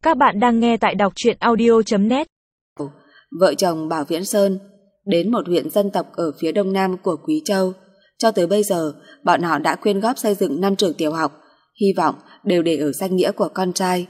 Các bạn đang nghe tại đọc truyện audio.net. Vợ chồng Bảo Viễn Sơn đến một huyện dân tộc ở phía đông nam của Quý Châu. Cho tới bây giờ, bọn họ đã quyên góp xây dựng 5 trường tiểu học, hy vọng đều để ở danh nghĩa của con trai.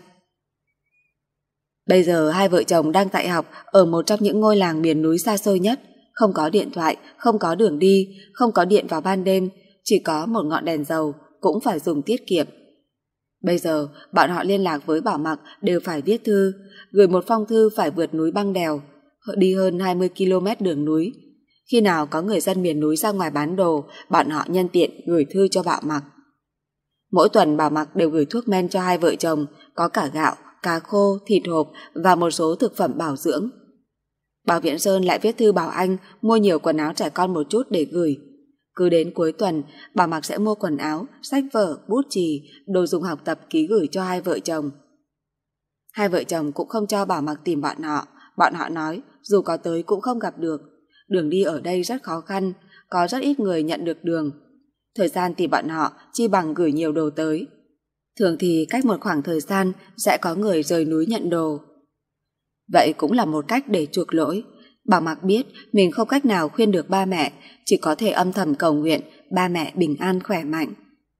Bây giờ hai vợ chồng đang tại học ở một trong những ngôi làng miền núi xa xôi nhất, không có điện thoại, không có đường đi, không có điện vào ban đêm, chỉ có một ngọn đèn dầu, cũng phải dùng tiết kiệm. Bây giờ, bọn họ liên lạc với Bảo Mặc đều phải viết thư, gửi một phong thư phải vượt núi băng đèo, đi hơn 20 km đường núi. Khi nào có người dân miền núi ra ngoài bán đồ, bọn họ nhân tiện gửi thư cho Bảo Mặc. Mỗi tuần Bảo Mặc đều gửi thuốc men cho hai vợ chồng, có cả gạo, cá khô, thịt hộp và một số thực phẩm bảo dưỡng. Bảo Viễn Sơn lại viết thư bảo anh mua nhiều quần áo trẻ con một chút để gửi. Cứ đến cuối tuần, Bảo Mặc sẽ mua quần áo, sách vở, bút chì, đồ dùng học tập ký gửi cho hai vợ chồng. Hai vợ chồng cũng không cho Bảo Mặc tìm bọn họ nói dù có tới cũng không gặp được. Đường đi ở đây rất khó khăn, có rất ít người nhận được đường. Thời gian tìm bọn họ chi bằng gửi nhiều đồ tới. Thường thì cách một khoảng thời gian sẽ có người rời núi nhận đồ. Vậy cũng là một cách để chuộc lỗi. Bảo Mặc biết mình không cách nào khuyên được ba mẹ, chỉ có thể âm thầm cầu nguyện ba mẹ bình an khỏe mạnh.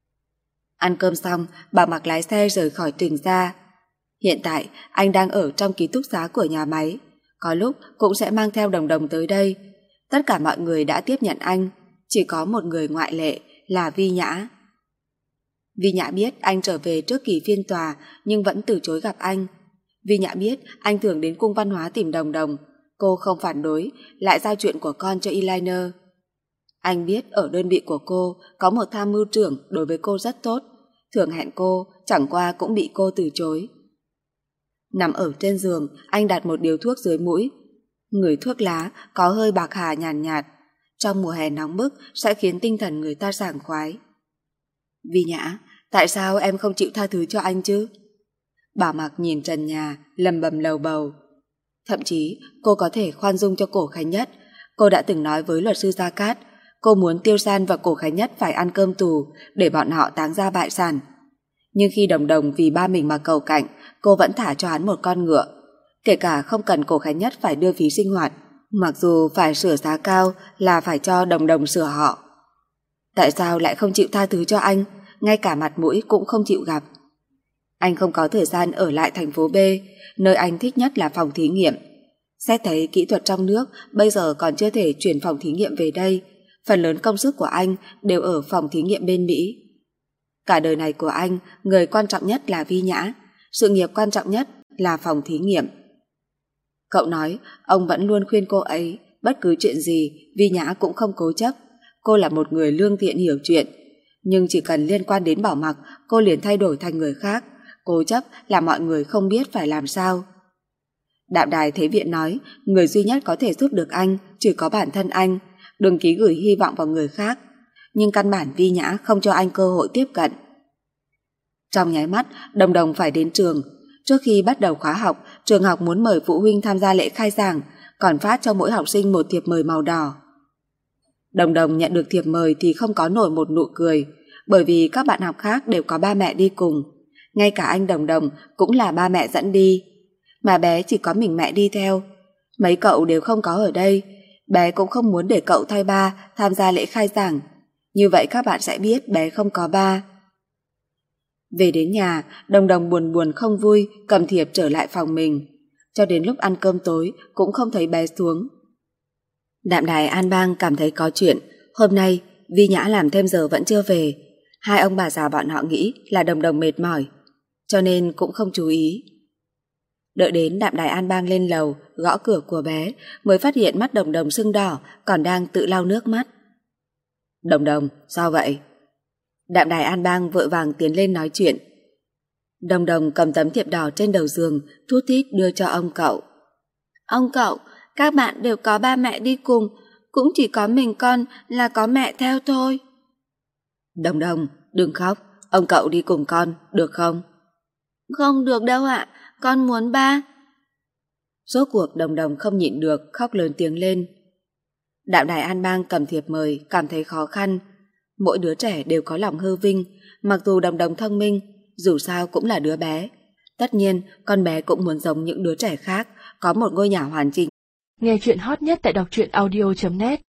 Ăn cơm xong, Bảo Mặc lái xe rời khỏi Trình gia. Hiện tại anh đang ở trong ký túc xá của nhà máy, có lúc cũng sẽ mang theo Đồng Đồng tới đây. Tất cả mọi người đã tiếp nhận anh, chỉ có một người ngoại lệ là Vi Nhã. Vi Nhã biết anh trở về trước kỳ phiên tòa nhưng vẫn từ chối gặp anh. Vi Nhã biết anh thường đến cung văn hóa tìm Đồng Đồng, cô không phản đối, lại giao chuyện của con cho Eliner. Anh biết ở đơn vị của cô có một tham mưu trưởng đối với cô rất tốt, thường hẹn cô, chẳng qua cũng bị cô từ chối. Nằm ở trên giường, anh đặt một điếu thuốc dưới mũi. Ngửi thuốc lá có hơi bạc hà nhàn nhạt, trong mùa hè nóng bức sẽ khiến tinh thần người ta sảng khoái. Vi Nhã, tại sao em không chịu tha thứ cho anh chứ? Bảo Mặc nhìn trần nhà, lầm bầm lầu bầu. Thậm chí cô có thể khoan dung cho Cổ Khánh Nhất. Cô đã từng nói với luật sư Gia Cát, cô muốn Tiêu San và Cổ Khánh Nhất phải ăn cơm tù để bọn họ táng ra bại sản. Nhưng khi Đồng Đồng vì ba mình mà cầu cạnh, cô vẫn thả cho hắn một con ngựa, kể cả không cần Cổ Khánh Nhất phải đưa phí sinh hoạt, mặc dù phải sửa giá cao là phải cho Đồng Đồng sửa họ. Tại sao lại không chịu tha thứ cho anh, ngay cả mặt mũi cũng không chịu gặp? Anh không có thời gian ở lại thành phố B, nơi anh thích nhất là phòng thí nghiệm. Xét thấy kỹ thuật trong nước bây giờ còn chưa thể chuyển phòng thí nghiệm về đây, phần lớn công sức của anh đều ở phòng thí nghiệm bên Mỹ. Cả đời này của anh, người quan trọng nhất là Vi Nhã, sự nghiệp quan trọng nhất là phòng thí nghiệm. Cậu nói ông vẫn luôn khuyên cô ấy, bất cứ chuyện gì Vi Nhã cũng không cố chấp. Cô là một người lương thiện hiểu chuyện, nhưng chỉ cần liên quan đến Bảo Mặc, cô liền thay đổi thành người khác, cố chấp là mọi người không biết phải làm sao. Đạm Đài Thế Viện nói người duy nhất có thể giúp được anh chỉ có bản thân anh, đừng ký gửi hy vọng vào người khác. Nhưng căn bản Vi Nhã không cho anh cơ hội tiếp cận. Trong nháy mắt, Đồng Đồng phải đến trường. Trước khi bắt đầu khóa học, trường học muốn mời phụ huynh tham gia lễ khai giảng, còn phát cho mỗi học sinh một thiệp mời màu đỏ. Đồng Đồng nhận được thiệp mời thì không có nổi một nụ cười, bởi vì các bạn học khác đều có ba mẹ đi cùng. Ngay cả anh Đồng Đồng cũng là ba mẹ dẫn đi, mà bé chỉ có mình mẹ đi theo. Mấy cậu đều không có ở đây, bé cũng không muốn để cậu thay ba tham gia lễ khai giảng. Như vậy các bạn sẽ biết bé không có ba. Về đến nhà, Đồng Đồng buồn buồn không vui, cầm thiệp trở lại phòng mình. Cho đến lúc ăn cơm tối cũng không thấy bé xuống. Đạm Đài An Bang cảm thấy có chuyện. Hôm nay Vi Nhã làm thêm giờ vẫn chưa về. Hai ông bà già bọn họ nghĩ là Đồng Đồng mệt mỏi, cho nên cũng không chú ý. Đợi đến Đạm Đài An Bang lên lầu gõ cửa của bé, mới phát hiện mắt Đồng Đồng sưng đỏ, còn đang tự lau nước mắt. Đồng Đồng, sao vậy? Đạm Đài An Bang vội vàng tiến lên nói chuyện. Đồng Đồng cầm tấm thiệp đỏ trên đầu giường, thút thít đưa cho ông cậu. Ông cậu, các bạn đều có ba mẹ đi cùng, cũng chỉ có mình con là có mẹ theo thôi. Đồng Đồng, đừng khóc, ông cậu đi cùng con, được không? Không được đâu ạ, con muốn ba. Rốt cuộc Đồng Đồng không nhịn được, khóc lớn tiếng lên. Đạm Đài An Bang cầm thiệp mời, cảm thấy khó khăn. Mỗi đứa trẻ đều có lòng hư vinh, mặc dù Đồng Đồng thông minh, dù sao cũng là đứa bé. Tất nhiên, con bé cũng muốn giống những đứa trẻ khác, có một ngôi nhà hoàn chỉnh. Nghe chuyện hot nhất tại đọc truyện audio.net